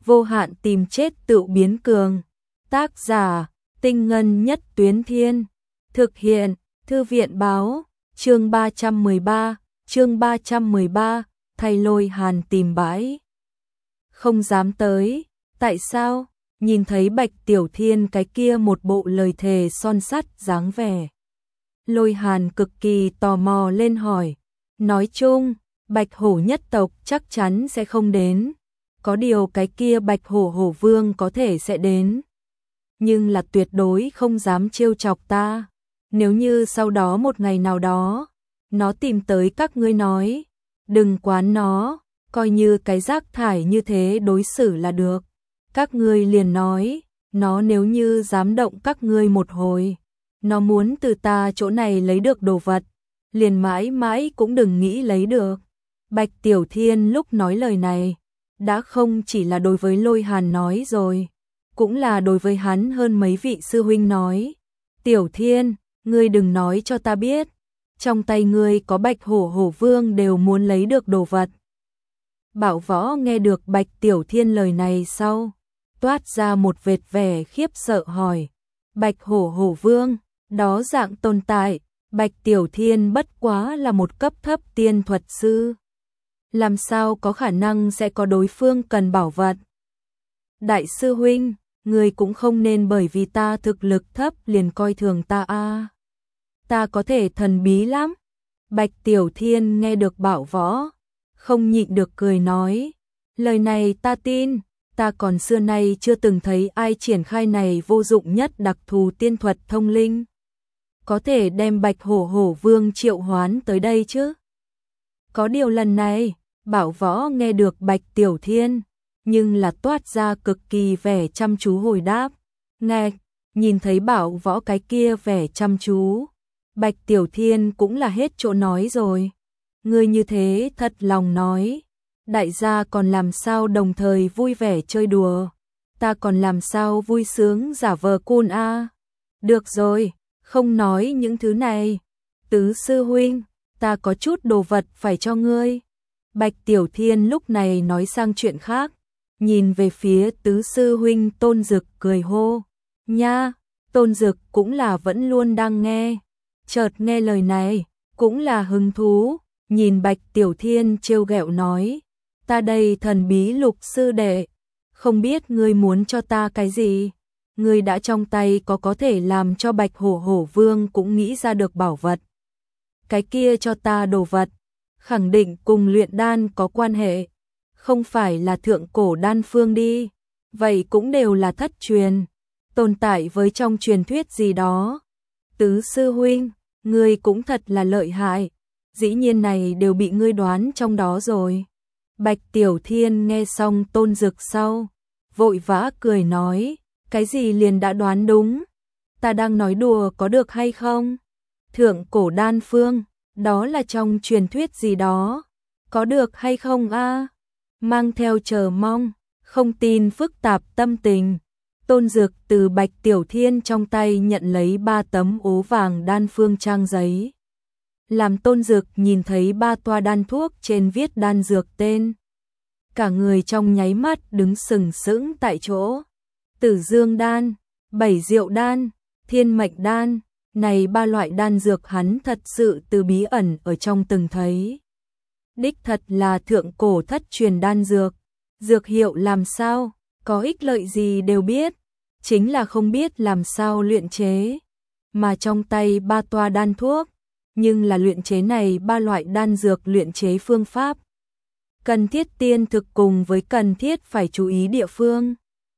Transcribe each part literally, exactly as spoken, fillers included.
vô hạn tìm chết tự biến cường. Tác giả, Tinh Ngân Nhất Tuyến Thiên. Thực hiện, Thư viện báo, chương ba trăm mười ba, chương ba trăm mười ba, thay Lôi Hàn tìm bãi. Không dám tới, tại sao? Nhìn thấy Bạch Tiểu Thiên cái kia một bộ lời thề son sắt dáng vẻ. Lôi Hàn cực kỳ tò mò lên hỏi. Nói chung, Bạch Hổ nhất tộc chắc chắn sẽ không đến. Có điều cái kia Bạch Hổ Hổ Vương có thể sẽ đến. Nhưng là tuyệt đối không dám trêu chọc ta. Nếu như sau đó một ngày nào đó, nó tìm tới các ngươi nói, đừng quán nó, coi như cái rác thải như thế đối xử là được. Các ngươi liền nói, nó nếu như dám động các ngươi một hồi, nó muốn từ ta chỗ này lấy được đồ vật, liền mãi mãi cũng đừng nghĩ lấy được. Bạch Tiểu Thiên lúc nói lời này, đã không chỉ là đối với Lôi Hàn nói rồi, cũng là đối với hắn hơn mấy vị sư huynh nói. Tiểu Thiên, ngươi đừng nói cho ta biết, trong tay ngươi có Bạch Hổ Hổ Vương đều muốn lấy được đồ vật. Bảo Võ nghe được Bạch Tiểu Thiên lời này sau, toát ra một vệt vẻ khiếp sợ hỏi. Bạch Hổ Hổ Vương, đó dạng tồn tại, Bạch Tiểu Thiên bất quá là một cấp thấp tiên thuật sư. Làm sao có khả năng sẽ có đối phương cần bảo vật? Đại sư huynh, người cũng không nên bởi vì ta thực lực thấp liền coi thường ta a. Ta có thể thần bí lắm. Bạch Tiểu Thiên nghe được Bảo Võ, không nhịn được cười nói. Lời này ta tin, ta còn xưa nay chưa từng thấy ai triển khai này vô dụng nhất đặc thù tiên thuật thông linh. Có thể đem Bạch Hổ Hổ Vương triệu hoán tới đây chứ? Có điều lần này, Bảo Võ nghe được Bạch Tiểu Thiên, nhưng là toát ra cực kỳ vẻ chăm chú hồi đáp. Nghe, nhìn thấy Bảo Võ cái kia vẻ chăm chú, Bạch Tiểu Thiên cũng là hết chỗ nói rồi. Ngươi như thế thật lòng nói, đại gia còn làm sao đồng thời vui vẻ chơi đùa, ta còn làm sao vui sướng giả vờ cool a. Được rồi, không nói những thứ này. Tứ sư huynh, ta có chút đồ vật phải cho ngươi. Bạch Tiểu Thiên lúc này nói sang chuyện khác, nhìn về phía tứ sư huynh Tôn Dực cười hô. Nha, Tôn Dực cũng là vẫn luôn đang nghe. Chợt nghe lời này, cũng là hứng thú, nhìn Bạch Tiểu Thiên trêu ghẹo nói. Ta đây thần bí Lục sư đệ, không biết ngươi muốn cho ta cái gì? Ngươi đã trong tay có có thể làm cho Bạch Hổ Hổ Vương cũng nghĩ ra được bảo vật. Cái kia cho ta đồ vật, khẳng định cùng luyện đan có quan hệ, không phải là thượng cổ đan phương đi, vậy cũng đều là thất truyền, tồn tại với trong truyền thuyết gì đó. Tứ sư huynh, ngươi cũng thật là lợi hại, dĩ nhiên này đều bị ngươi đoán trong đó rồi. Bạch Tiểu Thiên nghe xong Tôn Dực sau, vội vã cười nói, cái gì liền đã đoán đúng, ta đang nói đùa có được hay không? Thượng cổ đan phương, đó là trong truyền thuyết gì đó, có được hay không a? Mang theo chờ mong, không tin phức tạp tâm tình, Tôn Dực từ Bạch Tiểu Thiên trong tay nhận lấy ba tấm ố vàng đan phương trang giấy. Làm Tôn Dực nhìn thấy ba toa đan thuốc trên viết đan dược tên, cả người trong nháy mắt đứng sừng sững tại chỗ. Tử Dương đan, Bảy Diệu đan, Thiên Mệnh đan, này ba loại đan dược hắn thật sự từ bí ẩn ở trong từng thấy. Đích thật là thượng cổ thất truyền đan dược, dược hiệu làm sao, có ích lợi gì đều biết, chính là không biết làm sao luyện chế. Mà trong tay ba toa đan thuốc, nhưng là luyện chế này ba loại đan dược luyện chế phương pháp. Cần thiết tiên thực cùng với cần thiết phải chú ý địa phương.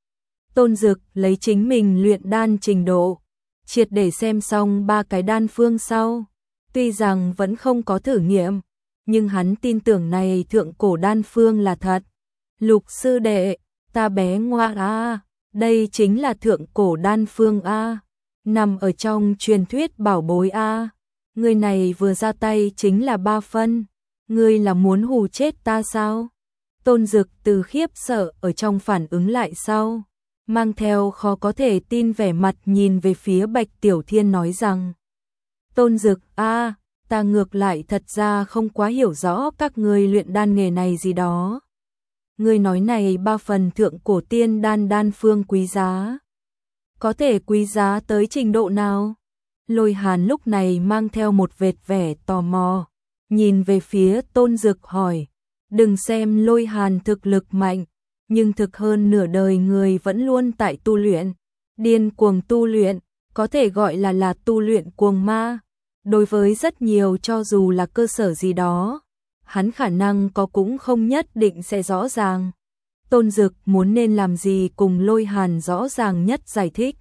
Tôn Dực lấy chính mình luyện đan trình độ, triệt để xem xong ba cái đan phương sau, tuy rằng vẫn không có thử nghiệm, nhưng hắn tin tưởng này thượng cổ đan phương là thật. Lục sư đệ, ta bé ngoa a, đây chính là thượng cổ đan phương a, nằm ở trong truyền thuyết bảo bối a. Người này vừa ra tay chính là ba phân, ngươi là muốn hù chết ta sao? Tôn Dực từ khiếp sợ ở trong phản ứng lại sau, mang theo khó có thể tin vẻ mặt nhìn về phía Bạch Tiểu Thiên nói rằng. Tôn Dực a, ta ngược lại thật ra không quá hiểu rõ các ngươi luyện đan nghề này gì đó. ngươi nói này ba phần thượng cổ tiên đan đan phương quý giá. Có thể quý giá tới trình độ nào? Lôi Hàn lúc này mang theo một vệt vẻ tò mò, nhìn về phía Tôn Dực hỏi, đừng xem Lôi Hàn thực lực mạnh, nhưng thực hơn nửa đời người vẫn luôn tại tu luyện, điên cuồng tu luyện, có thể gọi là là tu luyện cuồng ma. Đối với rất nhiều cho dù là cơ sở gì đó, hắn khả năng có cũng không nhất định sẽ rõ ràng. Tôn Dực muốn nên làm gì cùng Lôi Hàn rõ ràng nhất giải thích,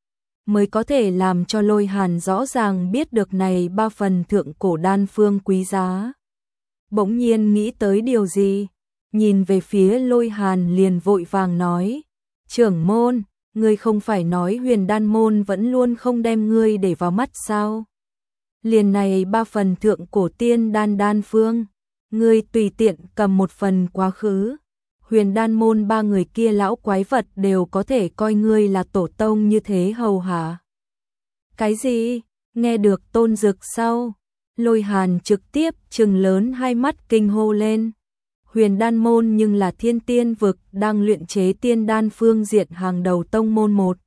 mới có thể làm cho Lôi Hàn rõ ràng biết được này ba phần thượng cổ đan phương quý giá. Bỗng nhiên nghĩ tới điều gì, nhìn về phía Lôi Hàn liền vội vàng nói, trưởng môn, ngươi không phải nói Huyền Đan môn vẫn luôn không đem ngươi để vào mắt sao? Liền này ba phần thượng cổ tiên đan đan phương, ngươi tùy tiện cầm một phần quá khứ, Huyền Đan môn ba người kia lão quái vật đều có thể coi ngươi là tổ tông như thế hầu hạ. Cái gì? Nghe được Tôn Dực sau, Lôi Hàn trực tiếp trừng lớn hai mắt kinh hô lên. Huyền Đan môn nhưng là thiên tiên vực đang luyện chế tiên đan phương diện hàng đầu tông môn một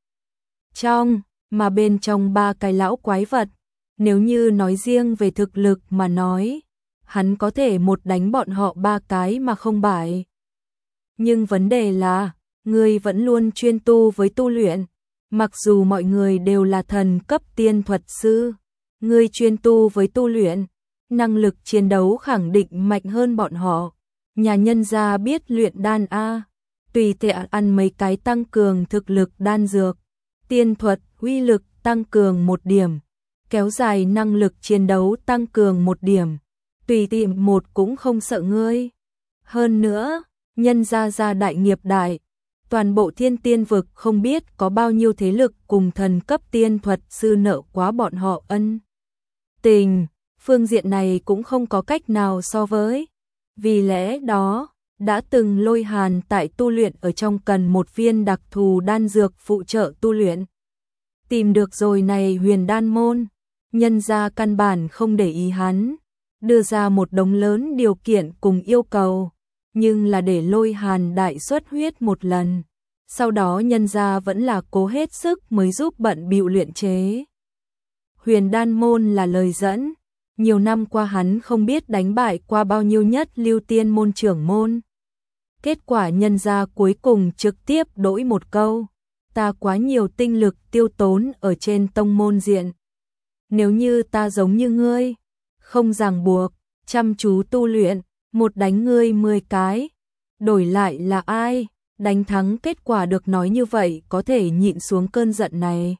trong, mà bên trong ba cái lão quái vật, nếu như nói riêng về thực lực mà nói, hắn có thể một đánh bọn họ ba cái mà không bại. Nhưng vấn đề là, ngươi vẫn luôn chuyên tu với tu luyện, mặc dù mọi người đều là thần cấp tiên thuật sư, ngươi chuyên tu với tu luyện, năng lực chiến đấu khẳng định mạnh hơn bọn họ. Nhà nhân gia biết luyện đan a, tùy tiện ăn mấy cái tăng cường thực lực đan dược, tiên thuật uy lực tăng cường một điểm, kéo dài năng lực chiến đấu tăng cường một điểm, tùy tiện một cũng không sợ ngươi. Hơn nữa, nhân gia gia đại nghiệp đại, toàn bộ thiên tiên vực không biết có bao nhiêu thế lực cùng thần cấp tiên thuật sư nợ quá bọn họ ân tình, phương diện này cũng không có cách nào so với. Vì lẽ đó, đã từng Lôi Hàn tại tu luyện ở trong cần một viên đặc thù đan dược phụ trợ tu luyện. Tìm được rồi này Huyền Đan môn, nhân gia căn bản không để ý hắn, đưa ra một đống lớn điều kiện cùng yêu cầu, nhưng là để Lôi Hàn đại xuất huyết một lần. Sau đó nhân gia vẫn là cố hết sức mới giúp bận bịu luyện chế. Huyền Đan môn là lời dẫn. Nhiều năm qua hắn không biết đánh bại qua bao nhiêu nhất lưu tiên môn trưởng môn. Kết quả nhân gia cuối cùng trực tiếp đổi một câu, ta quá nhiều tinh lực tiêu tốn ở trên tông môn diện. Nếu như ta giống như ngươi, không ràng buộc, chăm chú tu luyện, một đánh ngươi mười cái, đổi lại là ai, đánh thắng kết quả được nói như vậy có thể nhịn xuống cơn giận này.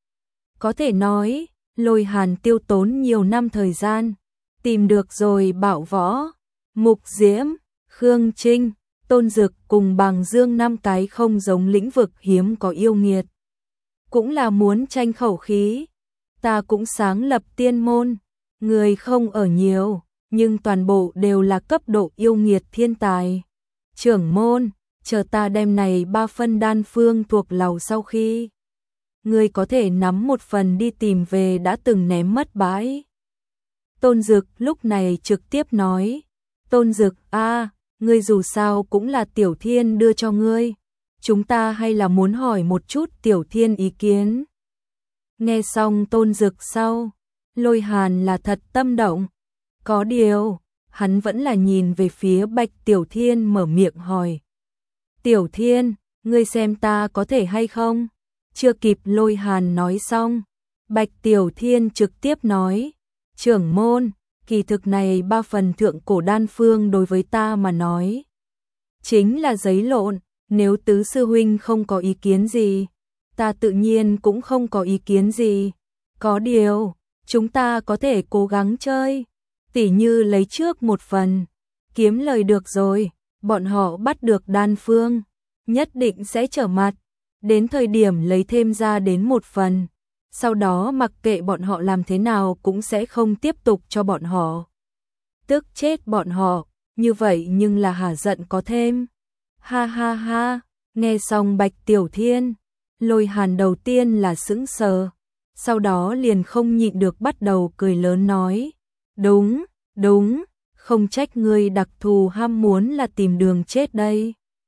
Có thể nói, Lôi Hàn tiêu tốn nhiều năm thời gian, tìm được rồi Bảo Võ, Mục Diễm, Khương Trinh, Tôn Dực cùng Bàng Dương năm cái không giống lĩnh vực hiếm có yêu nghiệt. Cũng là muốn tranh khẩu khí, ta cũng sáng lập tiên môn, người không ở nhiều, nhưng toàn bộ đều là cấp độ yêu nghiệt thiên tài. Trưởng môn, chờ ta đem này ba phân đan phương thuộc lầu sau khi ngươi có thể nắm một phần đi tìm về đã từng ném mất bãi. Tôn Dực lúc này trực tiếp nói, Tôn Dực a, ngươi dù sao cũng là Tiểu Thiên đưa cho ngươi, chúng ta hay là muốn hỏi một chút Tiểu Thiên ý kiến. Nghe xong Tôn Dực sau, Lôi Hàn là thật tâm động, có điều, hắn vẫn là nhìn về phía Bạch Tiểu Thiên mở miệng hỏi. Tiểu Thiên, ngươi xem ta có thể hay không? Chưa kịp Lôi Hàn nói xong, Bạch Tiểu Thiên trực tiếp nói, trưởng môn, kỳ thực này ba phần thượng cổ đan phương đối với ta mà nói chính là giấy lộn, nếu tứ sư huynh không có ý kiến gì, ta tự nhiên cũng không có ý kiến gì. Có điều, chúng ta có thể cố gắng chơi, tỉ như lấy trước một phần, kiếm lời được rồi, bọn họ bắt được đan phương, nhất định sẽ trở mặt. Đến thời điểm lấy thêm ra đến một phần, sau đó mặc kệ bọn họ làm thế nào cũng sẽ không tiếp tục cho bọn họ. Tức chết bọn họ, như vậy nhưng là hả giận có thêm. Ha ha ha, nghe xong Bạch Tiểu Thiên, Lôi Hàn đầu tiên là sững sờ, sau đó liền không nhịn được bắt đầu cười lớn nói, đúng, đúng, không trách ngươi đặc thù ham muốn là tìm đường chết đây.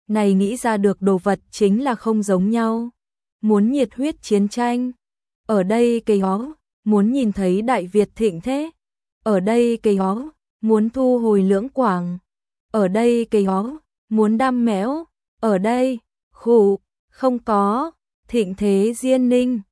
này nghĩ ra được đồ vật chính là không giống nhau. Muốn nhiệt huyết chiến tranh, ở đây cây hó, muốn nhìn thấy Đại Việt thịnh thế, ở đây cây hó, muốn thu hồi Lưỡng Quảng, ở đây cây hó, muốn đam mẽo, ở đây, khủ, không có, thịnh thế Diên Ninh.